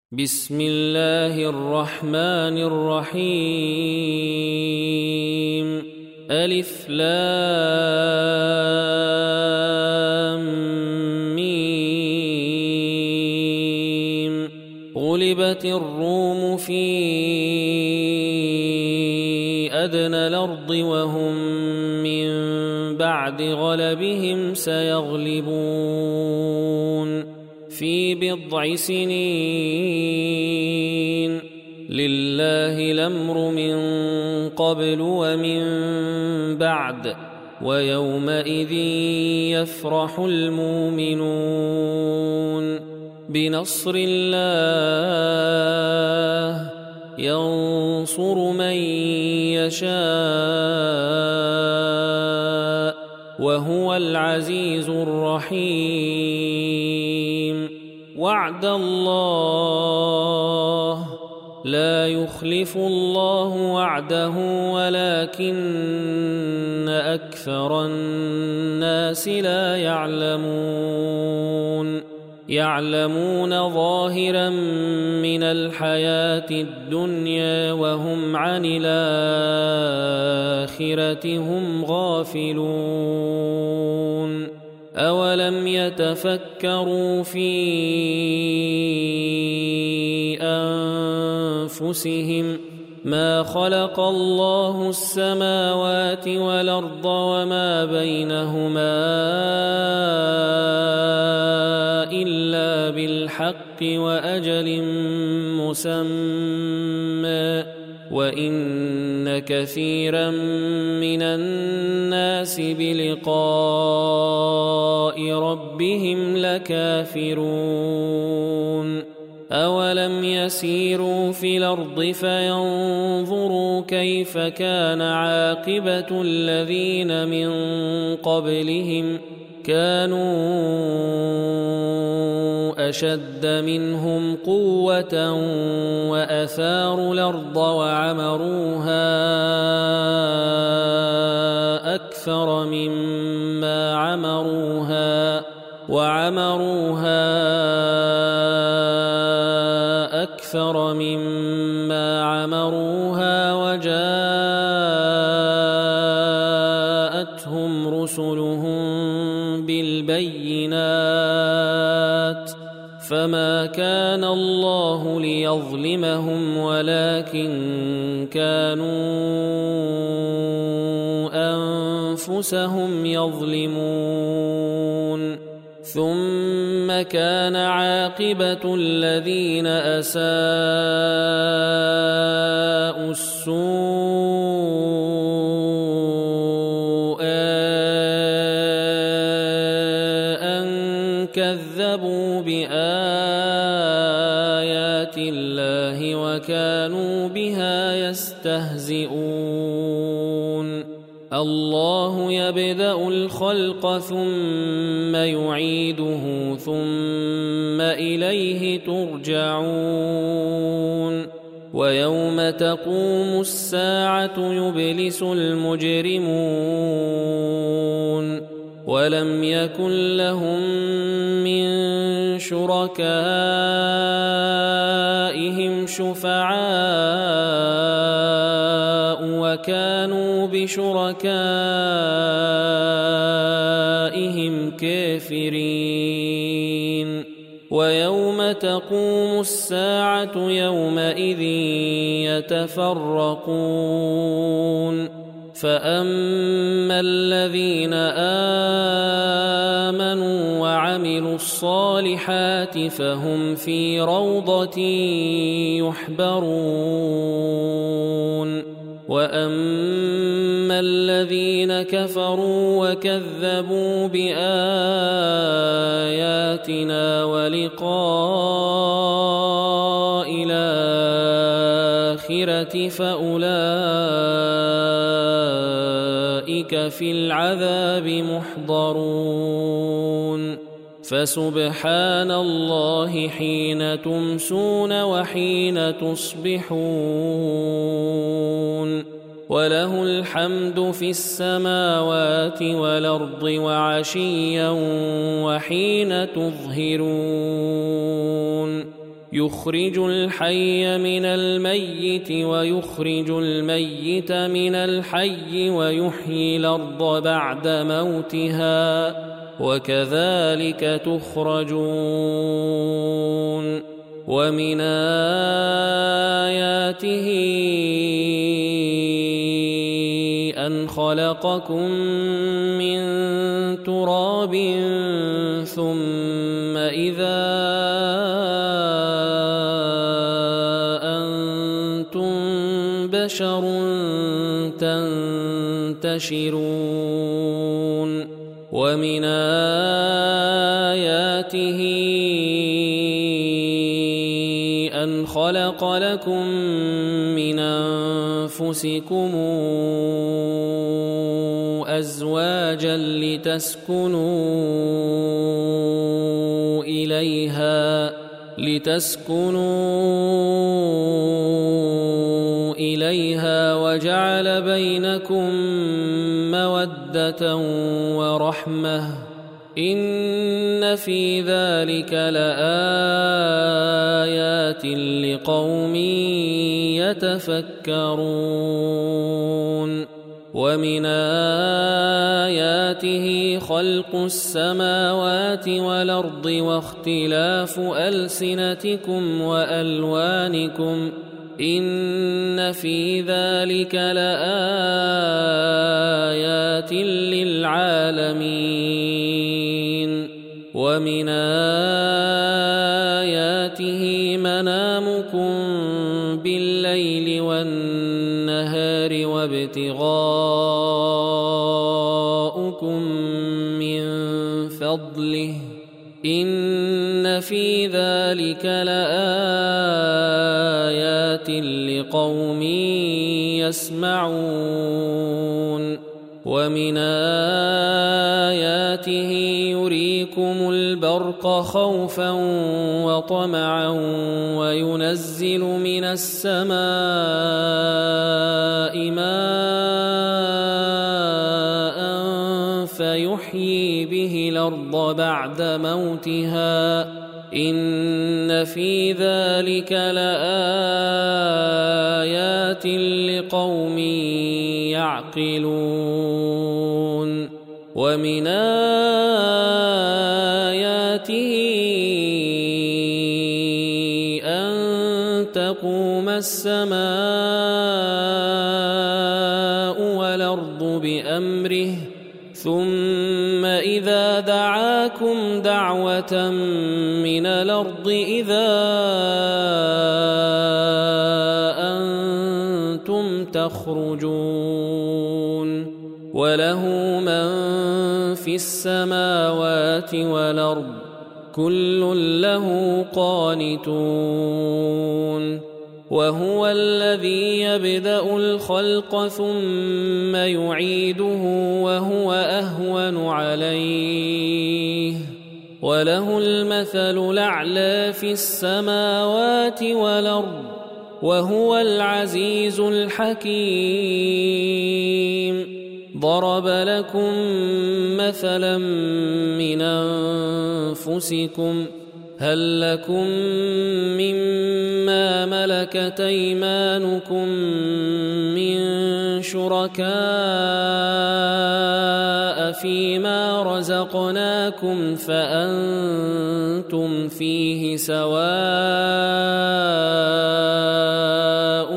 بسم الله الرحمن الرحيم ألف لام ميم غلبت الروم في أدنى الأرض وهم من بعد غلبهم سيغلبون في بضع سنين لله الأمر من قبل ومن بعد ويومئذ يفرح المؤمنون بنصر الله ينصر من يشاء وهو العزيز الرحيم وعد الله لا يخلف الله وعده ولكن أكثر الناس لا يعلمون ظاهرا من الحياة الدنيا وهم عن الآخرة هم غافلون أولم يتفكروا في أنفسهم ما خلق الله السماوات والأرض وما بينهما إلا بالحق وأجل مسمى وإن كثيرا من الناس بلقاء ربهم لكافرون أولم يسيروا في الأرض فينظروا كيف كان عاقبة الذين من قبلهم كانوا أشد منهم قوة وأثاروا الأرض وعمروها أكثر مما عمروها وجاءتهم رسلهم بالبينات فما كان الله ليظلمهم ولكن كانوا أنفسهم يظلمون ثم كان عاقبة الذين أساءوا السوء أن كذبوا بآيات الله وكانوا بها يستهزئون الله يبدأ الخلق ثم يعيده ثم إليه ترجعون ويوم تقوم الساعة يبلس المجرمون ولم يكن لهم من شركائهم شفعاء وكانوا بشركائهم كافرين ويوم تقوم الساعة يومئذ يتفرقون فأما الذين آمنوا وعملوا الصالحات فهم في روضة يحبرون وأما الذين كفروا وكذبوا بآياتنا ولقاء الآخرة فأولئك في العذاب محضرون فسبحان الله حين تمسون وحين تصبحون وله الحمد في السماوات والأرض وعشيا وحين تظهرون يخرج الحي من الميت ويخرج الميت من الحي ويحيي الأرض بعد موتها وكذلك تخرجون ومن آياته أن خلقكم من تراب ثم إذا أنتم بشر تنتشرون ومن آياته أن خلق لكم من أنفسكم أزواجا لتسكنوا إليها وجعل بينكم مودة ورحمة إن في ذلك لآيات لقوم يتفكرون ومن آياته خلق السماوات والأرض واختلاف ألسنتكم وألوانكم إن في ذلك لآيات للعالمين ومن آياته منامكم بالليل والنهار وابتغاؤكم من فضله إن في ذلك لآيات لقوم يسمعون ومن آياته يريكم البرق خوفا وطمعا وينزل من السماء ماء فيحيي به الأرض بعد موتها إن في ذلك لآيات لقوم يعقلون ومن آياته أن تقوم السماء والأرض بأمره ثم إذا دعاكم دعوة من الأرض إذا أنتم تخرجون وله من في السماوات والأرض كل له قانتون وهو الذي يبدأ الخلق ثم يعيده وهو أهون عليه وله المثل الأعلى في السماوات والأرض وهو العزيز الحكيم ضرب لكم مثلا من أنفسكم هل لكم مما ملكت أيمانكم من شركاء فيما رزقناكم فأنتم فيه سواء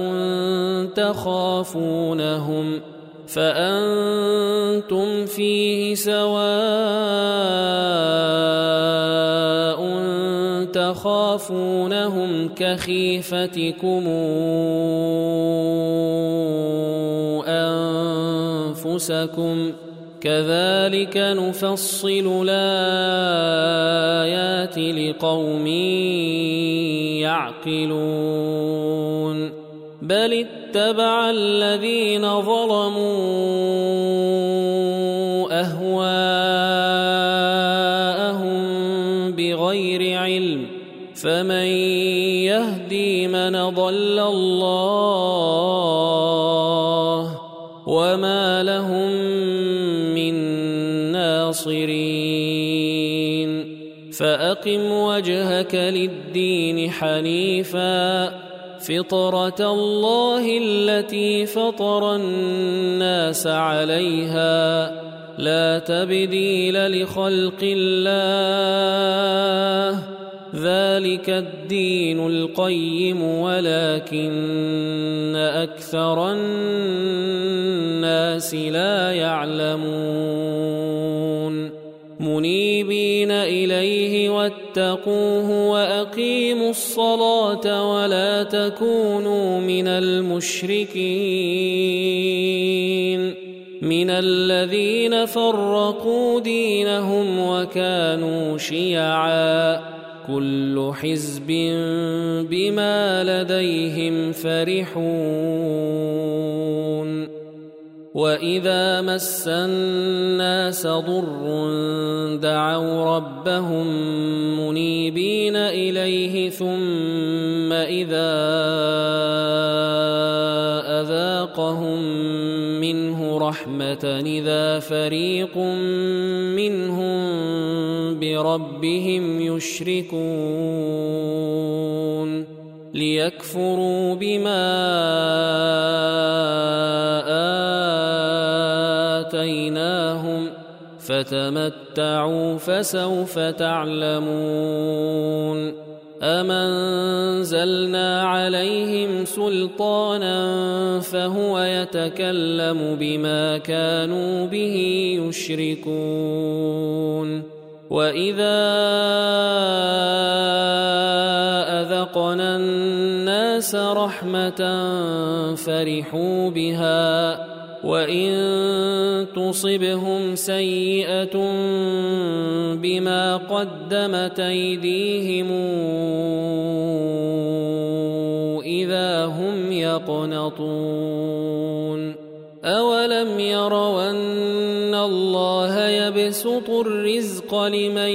تخافونهم كخيفتكم أنفسكم كذلك نفصل الآيات لقوم يعقلون بل اتبع الذين ظلموا أهواءهم بغير علم فمن يهدي من ضل الله وما لهم من ناصرين فأقم فأقم وجهك للدين حنيفا فطرة الله التي فطر الناس عليها لا تبديل لخلق الله ذلك الدين القيم ولكن أكثر الناس لا يعلمون منيبين إليه واتقوه وأقيموا الصلاة ولا تكونوا من المشركين من الذين فرقوا دينهم وكانوا شيعا كل حزب بما لديهم فرحون وإذا مس الناس ضر دعوا ربهم منيبين إليه ثم إذا أذاقهم منه رحمة إذا فريق منهم بربهم يشركون ليكفروا بما آتيناهم فتمتعوا فسوف تعلمون أمنزلنا عليهم سلطانا فهو يتكلم بما كانوا به يشركون وإذا أذقنا الناس رحمة فرحوا بها وإن تصبهم سيئة بما قدمت أيديهم إذا هم يقنطون أولم يروا أن الله يبسط الرزق لمن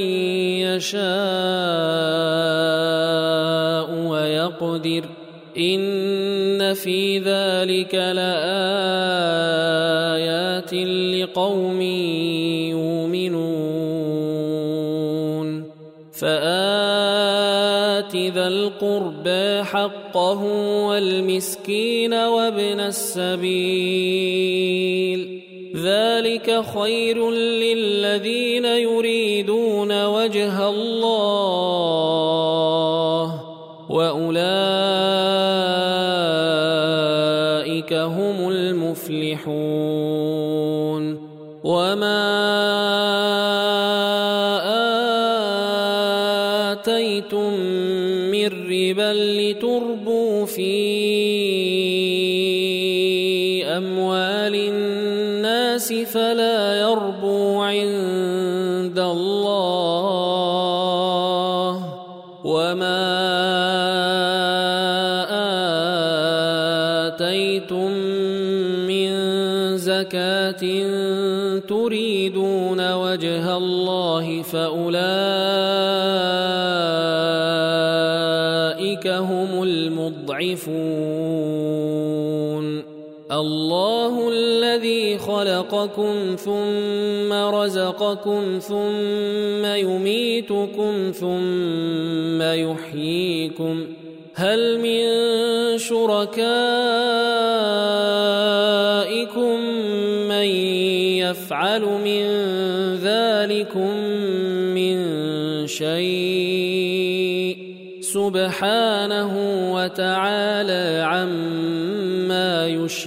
يشاء ويقدر إن في ذلك لآيات لقوم يؤمنون فآت ذا القربى حقه والمسكين وابن السبيل ذلك خير للذين يريدون وجه الله وأولئك هم المفلحون وما آتيتم من ربا لتربوا في أموال الناس فلا يربو عند الله وما آتيتم من زكاة تريدون وجه الله فأولئك هم المضعفون الله الذي خلقكم ثم رزقكم ثم يميتكم ثم يحييكم هل من شركائكم من يفعل من ذلكم من شيء سبحانه وتعالى عما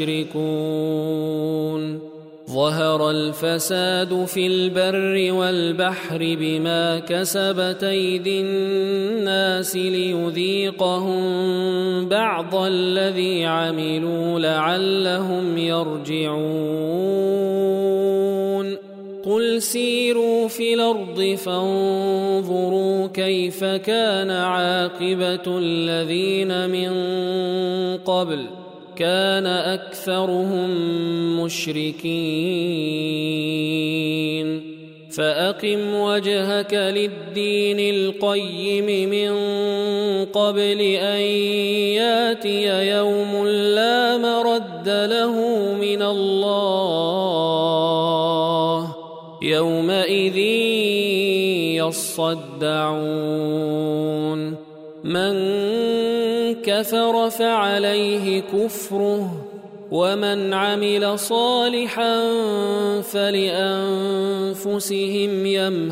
يشركون ظهر الفساد في البر والبحر بما كسبت أيدي الناس ليذيقهم بعض الذي عملوا لعلهم يرجعون قل سيروا في الأرض فانظروا كيف كان عاقبة الذين من قبل كان أكثرهم مشركين فأقم وجهك للدين القيم من قبل أن ياتي يوم لا مرد له من الله يومئذ يصدعون يصدعون من كفر فعليه كفره ومن عمل صالحا فلأنفسهم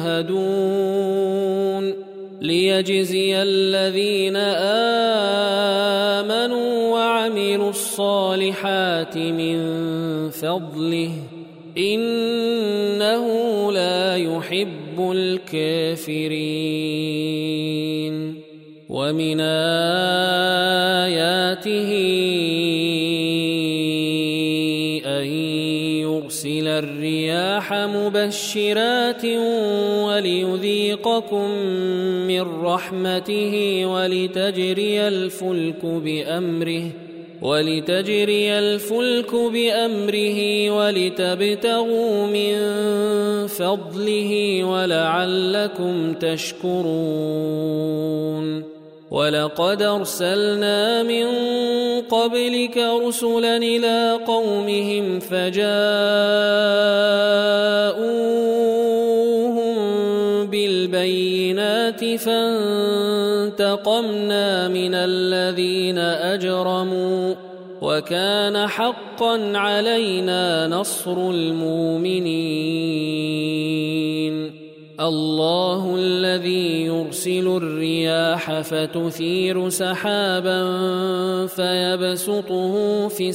يمهدون ليجزي الذين آمنوا وعملوا الصالحات من فضله إنه لا يحب الكافرين ومن آياته أن يرسل الرياح مبشرات وليذيقكم من رحمته ولتجري الفلك بأمره ولتبتغوا من فضله ولعلكم تشكرون ولقد أرسلنا من قبلك رسلا إلى قومهم فجاءوهم بالبينات فانتقمنا من الذين أجرموا وكان حقا علينا نصر المؤمنين الله الذي يرسل الرياح فتثير سحابا فيبسطه في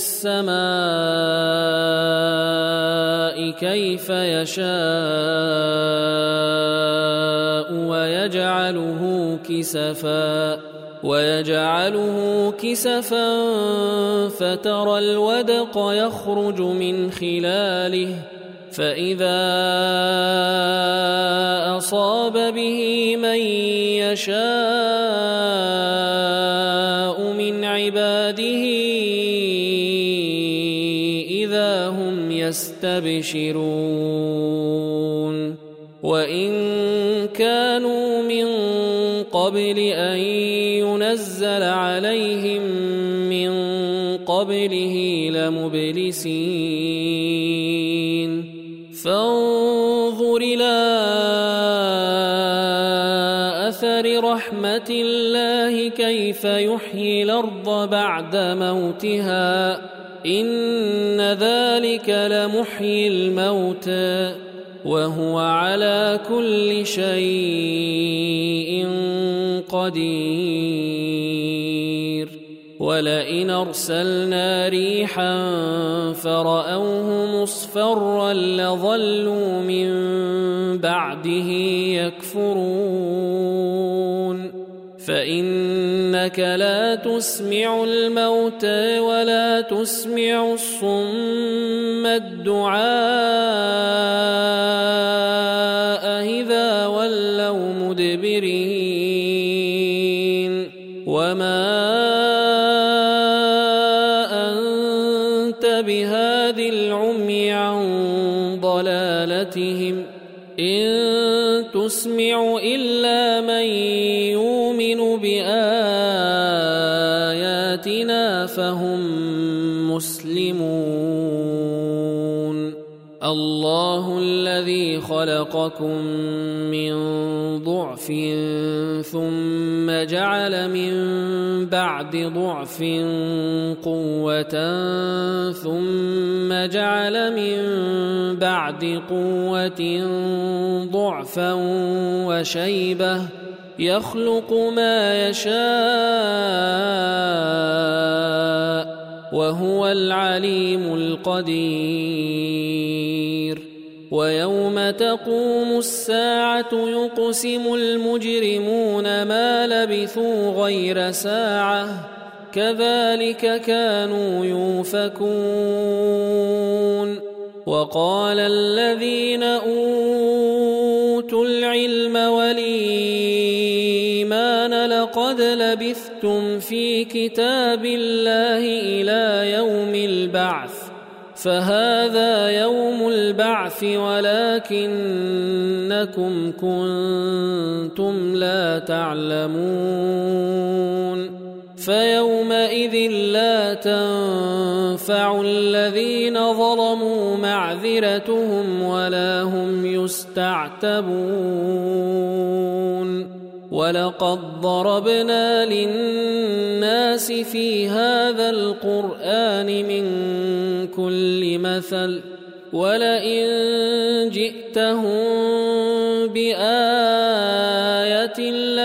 السماء كيف يشاء ويجعله كسفا فترى الودق يخرج من خلاله فإذا أصاب به من يشاء من عباده إذا هم يستبشرون وإن كانوا من قبل أن ينزل عليهم من قبله لمبلسين فانظر إلى أثر رحمة الله كيف يحيي الأرض بعد موتها إن ذلك لمحيي الموتى وهو على كل شيء قدير ولئن أرسلنا ريحا فرأوه مصفرا لظلوا من بعده يكفرون فإنك لا تسمع الموتى ولا تسمع الصم الدعاء إذا ولوا مدبرين وما بهاد العمي عن ضلالتهم إن تسمع إلا من يؤمن بآياتنا فهم مسلمون الله الذي خلقكم من ضعف ثم جعل من بعد ضعف قوة ثم جعل من بعد قوة ضعفا وشيبة يخلق ما يشاء وهو العليم القدير ويوم تقوم الساعة يقسم المجرمون ما لبثوا غير ساعة كذلك كانوا يؤفكون وقال الذين أوتوا العلم والإيمان لقد لبثتم في كتاب الله إلى يوم البعث فهذا يوم البعث ولكنكم كنتم لا تعلمون فيومئذ لا تنفع الذين ظلموا معذرتهم ولا هم يستعتبون ولقد ضربنا للناس في هذا القرآن من كل مثل ولئن جئتهم بآية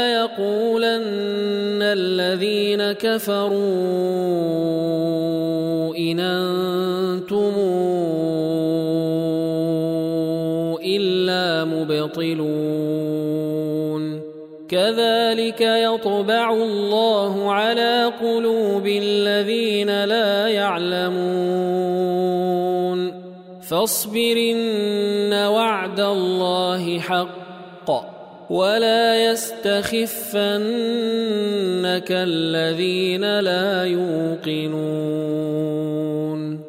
ليقولن الذين كفروا إن أنتم إلا مبطلون كذلك يطبع الله على قلوب الذين لا يعلمون فاصبر إن وعد الله حق ولا يستخفنك الذين لا يوقنون